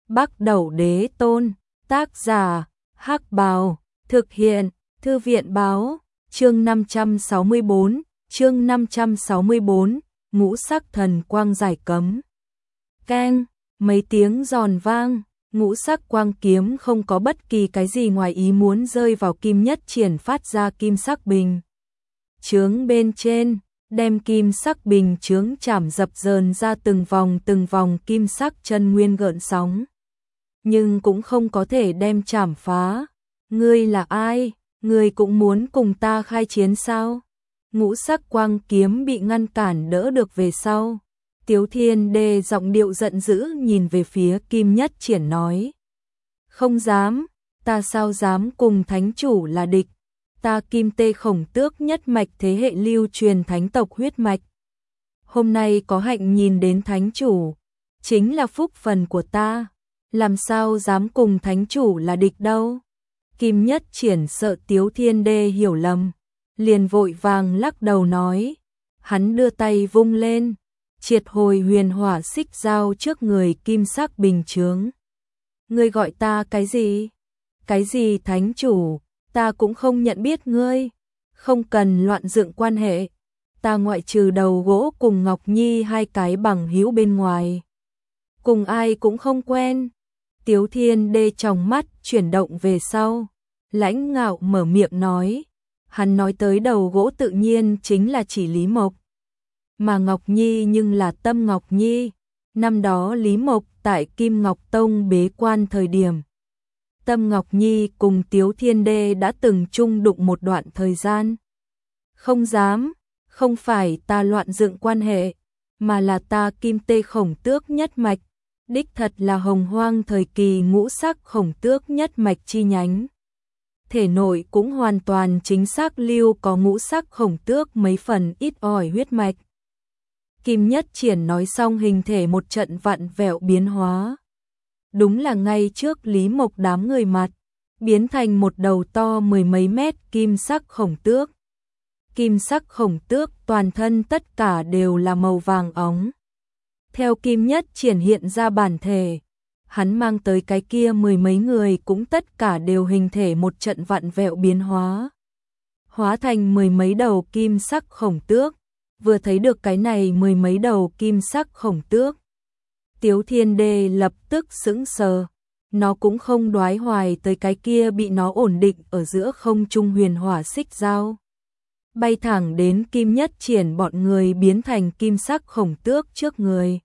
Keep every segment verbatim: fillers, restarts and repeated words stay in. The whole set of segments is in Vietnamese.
Bắc Đẩu Đế Tôn, tác giả, Hắc Bào, thực hiện, Thư viện báo, chương năm trăm sáu mươi bốn, chương năm trăm sáu mươi bốn, ngũ sắc thần quang giải cấm. Keng, mấy tiếng giòn vang, ngũ sắc quang kiếm không có bất kỳ cái gì ngoài ý muốn rơi vào Kim Nhất Triển phát ra kim sắc bình chướng bên trên, đem kim sắc bình chướng chảm dập dờn ra từng vòng từng vòng kim sắc chân nguyên gợn sóng. Nhưng cũng không có thể đem chảm phá. Ngươi là ai? Ngươi cũng muốn cùng ta khai chiến sao? Ngũ sắc quang kiếm bị ngăn cản đỡ được về sau. Tiếu Thiên Đê giọng điệu giận dữ nhìn về phía Kim Nhất Triển nói. Không dám, ta sao dám cùng thánh chủ là địch. Ta Kim Tê Khổng Tước nhất mạch thế hệ lưu truyền thánh tộc huyết mạch. Hôm nay có hạnh nhìn đến thánh chủ, chính là phúc phần của ta. Làm sao dám cùng thánh chủ là địch đâu. Kim Nhất Triển sợ Tiếu Thiên Đê hiểu lầm, liền vội vàng lắc đầu nói. Hắn đưa tay vung lên, triệt hồi huyền hỏa xích dao trước người kim sắc bình chướng. Ngươi gọi ta cái gì? Cái gì thánh chủ? Ta cũng không nhận biết ngươi. Không cần loạn dựng quan hệ. Ta ngoại trừ đầu gỗ cùng Ngọc Nhi hai cái bằng hữu bên ngoài, cùng ai cũng không quen. Tiếu Thiên Đê trong mắt chuyển động về sau, lãnh ngạo mở miệng nói. Hắn nói tới đầu gỗ tự nhiên chính là chỉ Lý Mộc. Mà Ngọc Nhi nhưng là Tâm Ngọc Nhi. Năm đó Lý Mộc tại Kim Ngọc Tông bế quan thời điểm, Tâm Ngọc Nhi cùng Tiếu Thiên Đê đã từng chung đụng một đoạn thời gian. Không dám, không phải ta loạn dựng quan hệ, mà là ta Kim Tê Khổng Tước nhất mạch, đích thật là hồng hoang thời kỳ ngũ sắc khổng tước nhất mạch chi nhánh. Thể nội cũng hoàn toàn chính xác lưu có ngũ sắc khổng tước mấy phần ít ỏi huyết mạch. Kim Nhất Triển nói xong hình thể một trận vặn vẹo biến hóa. Đúng là ngay trước Lý Mộc đám người mặt, biến thành một đầu to mười mấy mét kim sắc khổng tước. Kim sắc khổng tước toàn thân tất cả đều là màu vàng óng. Theo Kim Nhất Triển hiện ra bản thể, hắn mang tới cái kia mười mấy người cũng tất cả đều hình thể một trận vặn vẹo biến hóa. Hóa thành mười mấy đầu kim sắc khổng tước. Vừa thấy được cái này mười mấy đầu kim sắc khổng tước, Tiếu Thiên Đê lập tức sững sờ. Nó cũng không đoái hoài tới cái kia bị nó ổn định ở giữa không trung huyền hỏa xích dao, bay thẳng đến Kim Nhất Triển bọn người biến thành kim sắc khổng tước trước người.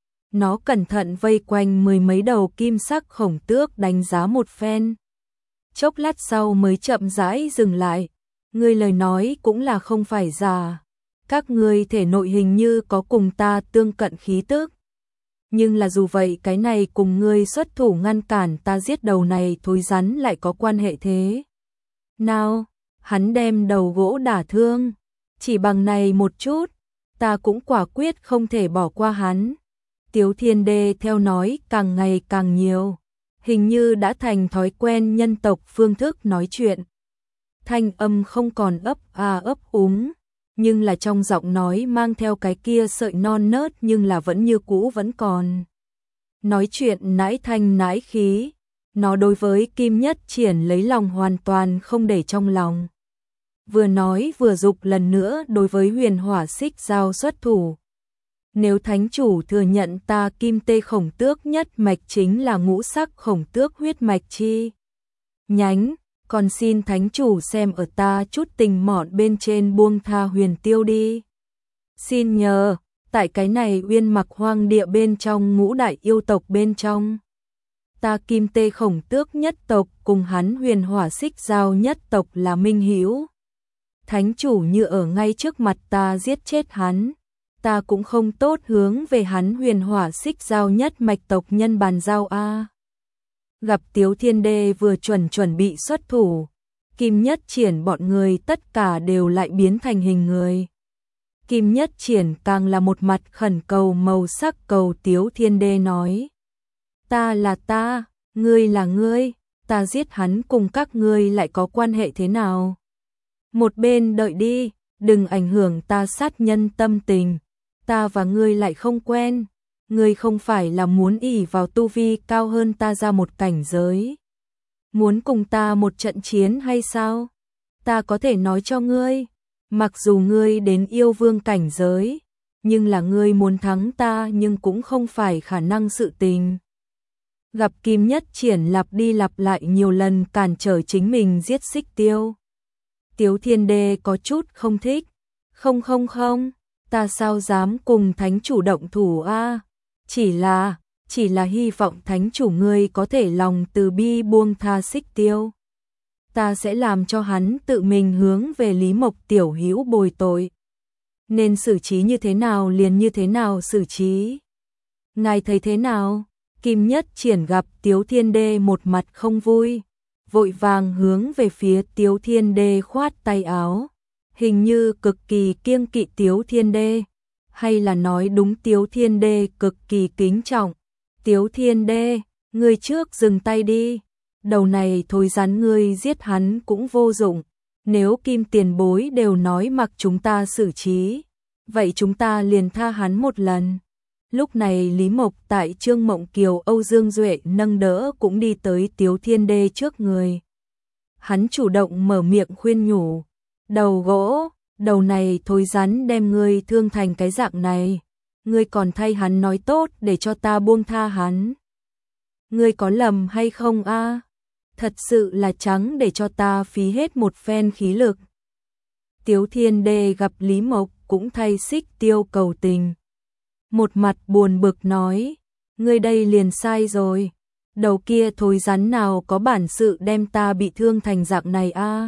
Nó cẩn thận vây quanh mười mấy đầu kim sắc khổng tước đánh giá một phen. Chốc lát sau mới chậm rãi dừng lại. Ngươi lời nói cũng là không phải giả. Các ngươi thể nội hình như có cùng ta tương cận khí tức. Nhưng là dù vậy cái này cùng ngươi xuất thủ ngăn cản ta giết đầu này thối rắn lại có quan hệ thế nào? Hắn đem đầu gỗ đả thương, chỉ bằng này một chút, ta cũng quả quyết không thể bỏ qua hắn. Tiếu Thiên Đê theo nói càng ngày càng nhiều, hình như đã thành thói quen nhân tộc phương thức nói chuyện. Thanh âm không còn ấp a ấp úng, nhưng là trong giọng nói mang theo cái kia sợi non nớt nhưng là vẫn như cũ vẫn còn. Nói chuyện nãi thanh nãi khí, nó đối với Kim Nhất Triển lấy lòng hoàn toàn không để trong lòng. Vừa nói vừa dục lần nữa đối với huyền hỏa xích dao xuất thủ. Nếu thánh chủ thừa nhận ta Kim Tê Khổng Tước nhất mạch chính là ngũ sắc khổng tước huyết mạch chi nhánh, còn xin thánh chủ xem ở ta chút tình mọn bên trên buông tha huyền tiêu đi. Xin nhờ, tại cái này uyên mặc hoang địa bên trong ngũ đại yêu tộc bên trong, ta Kim Tê Khổng Tước nhất tộc cùng hắn huyền hỏa xích dao nhất tộc là minh hữu. Thánh chủ như ở ngay trước mặt ta giết chết hắn, ta cũng không tốt hướng về hắn huyền hỏa xích dao nhất mạch tộc nhân bàn giao a. Gặp Tiếu Thiên Đê vừa chuẩn chuẩn bị xuất thủ, Kim Nhất Triển bọn người tất cả đều lại biến thành hình người. Kim Nhất Triển càng là một mặt khẩn cầu màu sắc cầu Tiếu Thiên Đê nói. Ta là ta, ngươi là ngươi, ta giết hắn cùng các ngươi lại có quan hệ thế nào? Một bên đợi đi, đừng ảnh hưởng ta sát nhân tâm tình, ta và ngươi lại không quen. ngươi không phải là muốn ỷ vào tu vi cao hơn ta ra một cảnh giới. Muốn cùng ta một trận chiến hay sao? Ta có thể nói cho ngươi, mặc dù ngươi đến yêu vương cảnh giới, nhưng là ngươi muốn thắng ta nhưng cũng không phải khả năng sự tình. Gặp Kim Nhất Triển lặp đi lặp lại nhiều lần cản trở chính mình giết Xích Tiêu. Tiếu Thiên Đê có chút không thích. Không không không, ta sao dám cùng thánh chủ động thủ a? Chỉ là, chỉ là hy vọng thánh chủ ngươi có thể lòng từ bi buông tha Xích Tiêu. Ta sẽ làm cho hắn tự mình hướng về Lý Mộc tiểu hữu bồi tội. Nên xử trí như thế nào liền như thế nào xử trí. Ngài thấy thế nào? Kim Nhất Triển gặp Tiếu Thiên Đê một mặt không vui, vội vàng hướng về phía Tiếu Thiên Đê khoát tay áo, hình như cực kỳ kiêng kỵ Tiếu Thiên Đê, hay là nói đúng Tiếu Thiên Đê cực kỳ kính trọng. Tiếu Thiên Đê, ngươi trước dừng tay đi, đầu này thối rắn ngươi giết hắn cũng vô dụng, nếu Kim tiền bối đều nói mặc chúng ta xử trí, vậy chúng ta liền tha hắn một lần. Lúc này Lý Mộc tại Trương Mộng Kiều Âu Dương Duệ nâng đỡ cũng đi tới Tiếu Thiên Đê trước người. Hắn chủ động mở miệng khuyên nhủ, đầu gỗ, đầu này thối rắn đem ngươi thương thành cái dạng này, ngươi còn thay hắn nói tốt để cho ta buông tha hắn. Ngươi có lầm hay không a? Thật sự là trắng để cho ta phí hết một phen khí lực. Tiếu Thiên Đê gặp Lý Mộc cũng thay Xích Tiêu cầu tình. Một mặt buồn bực nói, ngươi đây liền sai rồi, đầu kia thối rắn nào có bản sự đem ta bị thương thành dạng này a?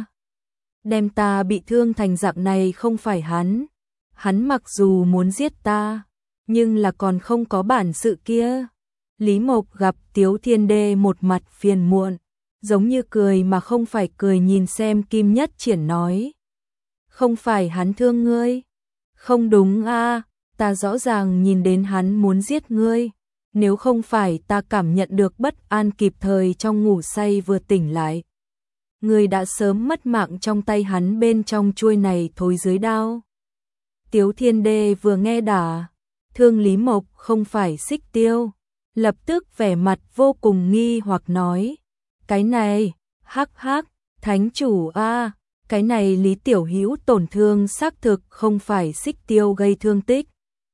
Đem ta bị thương thành dạng này không phải hắn, hắn mặc dù muốn giết ta, nhưng là còn không có bản sự kia. Lý Mộc gặp Tiếu Thiên Đê một mặt phiền muộn, giống như cười mà không phải cười nhìn xem Kim Nhất Triển nói, không phải hắn thương ngươi, không đúng a? Ta rõ ràng nhìn đến hắn muốn giết ngươi, nếu không phải ta cảm nhận được bất an kịp thời trong ngủ say vừa tỉnh lại. Ngươi đã sớm mất mạng trong tay hắn bên trong chuôi này thối dưới đao. Tiếu Thiên Đê vừa nghe đả, thương Lý Mộc không phải Xích Tiêu, lập tức vẻ mặt vô cùng nghi hoặc nói, cái này, hắc hắc, thánh chủ a, cái này Lý Tiểu Hữu tổn thương xác thực không phải Xích Tiêu gây thương tích,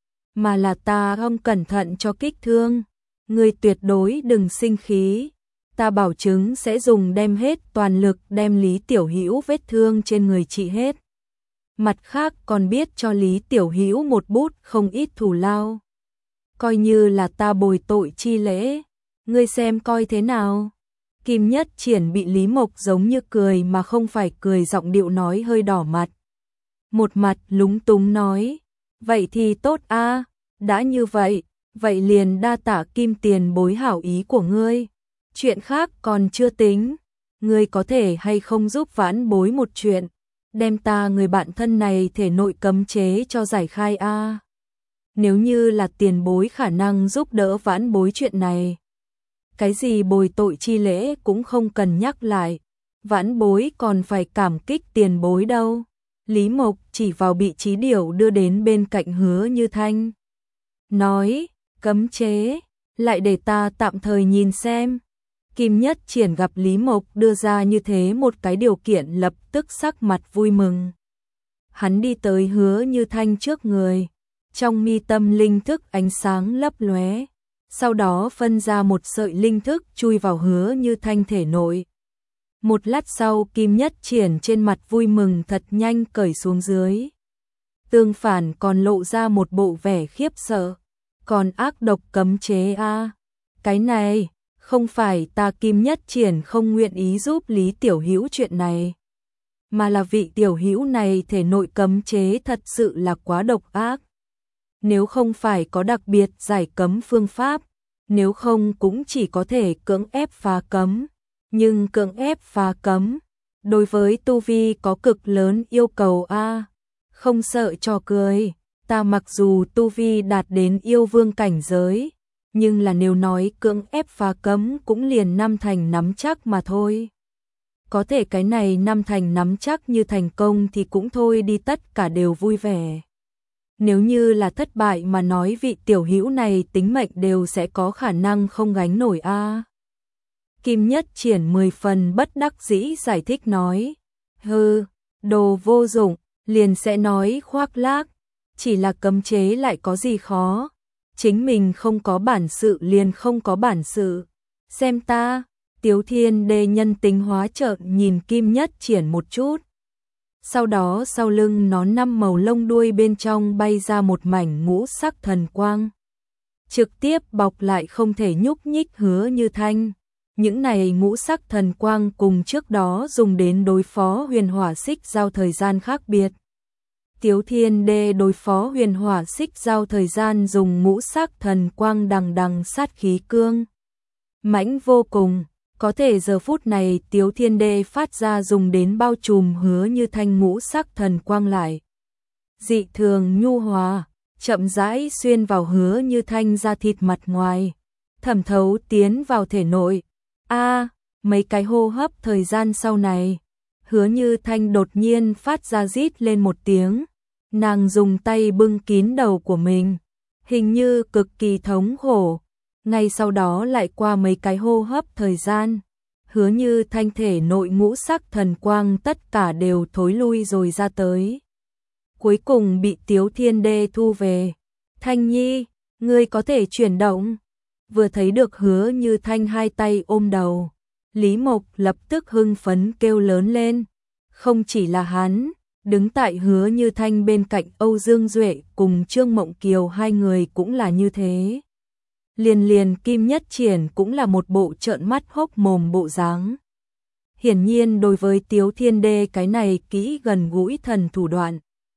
mà là ta không cẩn thận cho kích thương. Ngươi tuyệt đối đừng sinh khí, ta bảo chứng sẽ dùng đem hết toàn lực đem Lý Tiểu Hữu vết thương trên người trị hết. Mặt khác còn biết cho Lý Tiểu Hữu một bút không ít thù lao, coi như là ta bồi tội chi lễ, ngươi xem coi thế nào. Kim Nhất Triển bị Lý Mộc giống như cười mà không phải cười giọng điệu nói hơi đỏ mặt. Một mặt lúng túng nói, vậy thì tốt a, đã như vậy, vậy liền đa tạ Kim tiền bối hảo ý của ngươi. Chuyện khác còn chưa tính, ngươi có thể hay không giúp vãn bối một chuyện, đem ta người bạn thân này thể nội cấm chế cho giải khai a. Nếu như là tiền bối khả năng giúp đỡ vãn bối chuyện này, cái gì bồi tội chi lễ cũng không cần nhắc lại, vãn bối còn phải cảm kích tiền bối đâu. Lý Mộc chỉ vào bị Chí Điểu đưa đến bên cạnh Hứa Như Thanh, nói, cấm chế, lại để ta tạm thời nhìn xem. Kim Nhất Triển gặp Lý Mộc đưa ra như thế một cái điều kiện lập tức sắc mặt vui mừng. Hắn đi tới Hứa Như Thanh trước người, trong mi tâm linh thức ánh sáng lấp lóe, sau đó phân ra một sợi linh thức chui vào Hứa Như Thanh thể nội. Một lát sau Kim Nhất Triển trên mặt vui mừng thật nhanh cởi xuống dưới. Tương phản còn lộ ra một bộ vẻ khiếp sợ, còn ác độc cấm chế a, cái này, không phải ta Kim Nhất Triển không nguyện ý giúp Lý Tiểu Hữu chuyện này, mà là vị tiểu hữu này thể nội cấm chế thật sự là quá độc ác. Nếu không phải có đặc biệt giải cấm phương pháp, nếu không cũng chỉ có thể cưỡng ép phá cấm, nhưng cưỡng ép phá cấm, đối với tu vi có cực lớn yêu cầu a, không sợ trò cười, ta mặc dù tu vi đạt đến yêu vương cảnh giới, nhưng là nếu nói cưỡng ép phá cấm cũng liền năm thành nắm chắc mà thôi. Có thể cái này năm thành nắm chắc như thành công thì cũng thôi đi, tất cả đều vui vẻ. Nếu như là thất bại mà nói vị tiểu hữu này tính mệnh đều sẽ có khả năng không gánh nổi a. À. Kim Nhất Triển mười phần bất đắc dĩ giải thích nói, hừ, đồ vô dụng, liền sẽ nói khoác lác, chỉ là cấm chế lại có gì khó, chính mình không có bản sự liền không có bản sự, xem ta. Tiếu Thiên Đê nhân tính hóa trợn nhìn Kim Nhất Triển một chút. Sau đó sau lưng nó năm màu lông đuôi bên trong bay ra một mảnh ngũ sắc thần quang. Trực tiếp bọc lại không thể nhúc nhích Hứa Như Thanh. Những này ngũ sắc thần quang cùng trước đó dùng đến đối phó huyền hỏa xích giao thời gian khác biệt. Tiếu Thiên Đê đối phó huyền hỏa xích giao thời gian dùng ngũ sắc thần quang đằng đằng sát khí cương. Mãnh vô cùng. Có thể giờ phút này Tiếu Thiên Đê phát ra dùng đến bao trùm Hứa Như Thanh ngũ sắc thần quang lại. Dị thường nhu hòa, chậm rãi xuyên vào Hứa Như Thanh da thịt mặt ngoài, thẩm thấu tiến vào thể nội. A, à, mấy cái hô hấp thời gian sau này, Hứa Như Thanh đột nhiên phát ra rít lên một tiếng, nàng dùng tay bưng kín đầu của mình, hình như cực kỳ thống khổ. Ngay sau đó lại qua mấy cái hô hấp thời gian, Hứa Như Thanh thể nội ngũ sắc thần quang tất cả đều thối lui rồi ra tới. Cuối cùng bị Tiếu Thiên Đê thu về. Thanh Nhi, ngươi có thể chuyển động. Vừa thấy được Hứa Như Thanh hai tay ôm đầu, Lý Mộc lập tức hưng phấn kêu lớn lên. Không chỉ là hắn, đứng tại Hứa Như Thanh bên cạnh Âu Dương Duệ cùng Trương Mộng Kiều hai người cũng là như thế. Liền liền Kim Nhất Triển cũng là một bộ trợn mắt hốc mồm bộ dáng. Hiển nhiên đối với Tiếu Thiên Đê cái này kỹ gần gũi thần thủ đoạn,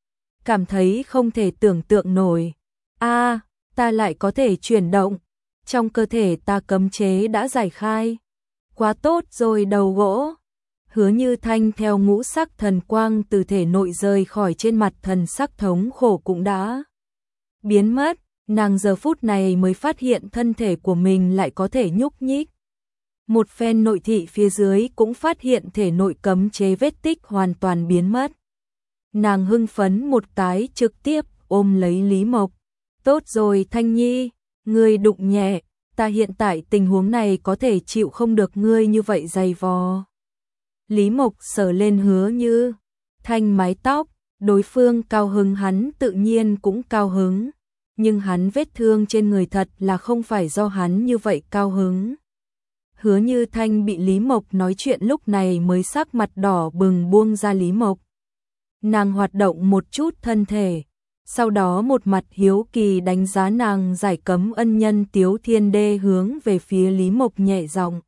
cảm thấy không thể tưởng tượng nổi. A, à, ta lại có thể chuyển động, trong cơ thể ta cấm chế đã giải khai. Quá tốt rồi đầu gỗ. Hứa Như Thanh theo ngũ sắc thần quang từ thể nội rời khỏi trên mặt thần sắc thống khổ cũng đã biến mất. Nàng giờ phút này mới phát hiện thân thể của mình lại có thể nhúc nhích. Một phen nội thị phía dưới cũng phát hiện thể nội cấm chế vết tích hoàn toàn biến mất. Nàng hưng phấn một cái trực tiếp ôm lấy Lý Mộc. Tốt rồi Thanh Nhi, ngươi đụng nhẹ, ta hiện tại tình huống này có thể chịu không được ngươi như vậy dày vò. Lý Mộc sờ lên Hứa Như Thanh mái tóc, đối phương cao hứng hắn tự nhiên cũng cao hứng. Nhưng hắn vết thương trên người thật là không phải do hắn như vậy cao hứng. Hứa Như Thanh bị Lý Mộc nói chuyện lúc này mới sắc mặt đỏ bừng buông ra Lý Mộc. Nàng hoạt động một chút thân thể, sau đó một mặt hiếu kỳ đánh giá nàng giải cấm ân nhân Tiếu Thiên Đê hướng về phía Lý Mộc nhẹ giọng.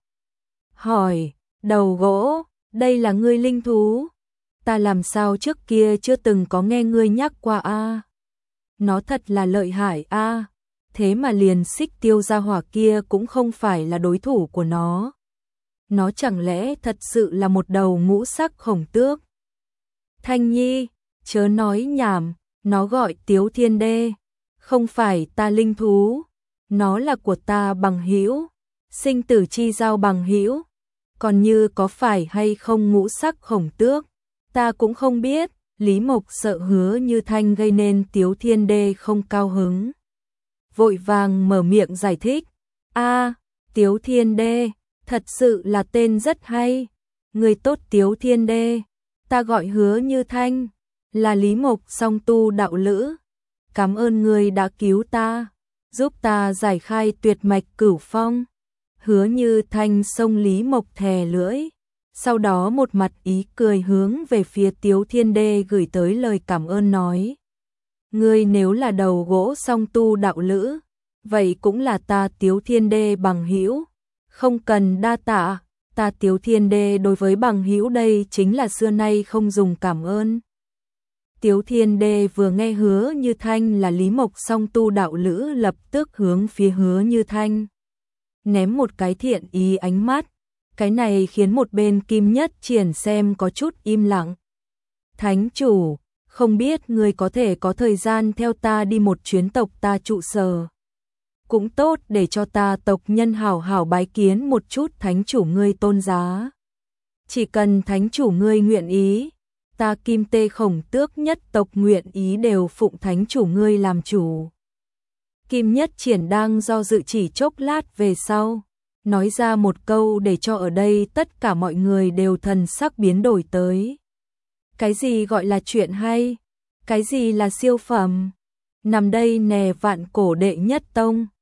Hỏi, đầu gỗ, đây là ngươi linh thú? Ta làm sao trước kia chưa từng có nghe ngươi nhắc qua a? À? Nó thật là lợi hại a, à, thế mà liền Xích Tiêu gia hỏa kia cũng không phải là đối thủ của nó. Nó chẳng lẽ thật sự là một đầu ngũ sắc khổng tước? Thanh Nhi, chớ nói nhảm, nó gọi Tiếu Thiên Đê, không phải ta linh thú, nó là của ta bằng hữu, sinh tử chi giao bằng hữu, còn như có phải hay không ngũ sắc khổng tước, ta cũng không biết. Lý Mộc sợ Hứa Như Thanh gây nên Tiếu Thiên Đê không cao hứng, vội vàng mở miệng giải thích. A, à, Tiếu Thiên Đê, thật sự là tên rất hay. Người tốt Tiếu Thiên Đê, ta gọi Hứa Như Thanh, là Lý Mộc song tu đạo lữ. Cảm ơn người đã cứu ta, giúp ta giải khai tuyệt mạch cửu phong. Hứa Như Thanh xông Lý Mộc thè lưỡi. Sau đó một mặt ý cười hướng về phía Tiếu Thiên Đê gửi tới lời cảm ơn nói. Ngươi nếu là đầu gỗ song tu đạo lữ, vậy cũng là ta Tiếu Thiên Đê bằng hữu, không cần đa tạ, ta Tiếu Thiên Đê đối với bằng hữu đây chính là xưa nay không dùng cảm ơn. Tiếu Thiên Đê vừa nghe Hứa Như Thanh là Lý Mộc song tu đạo lữ lập tức hướng phía Hứa Như Thanh ném một cái thiện ý ánh mắt. Cái này khiến một bên Kim Nhất Triển xem có chút im lặng. Thánh chủ, không biết ngươi có thể có thời gian theo ta đi một chuyến tộc ta trụ sở. Cũng tốt để cho ta tộc nhân hảo hảo bái kiến một chút thánh chủ ngươi tôn giá. Chỉ cần thánh chủ ngươi nguyện ý, ta Kim Tê Khổng Tước nhất tộc nguyện ý đều phụng thánh chủ ngươi làm chủ. Kim Nhất Triển đang do dự chỉ chốc lát về sau, nói ra một câu để cho ở đây tất cả mọi người đều thần sắc biến đổi tới. Cái gì gọi là chuyện hay? Cái gì là siêu phẩm? Nằm đây nè vạn cổ đệ nhất tông.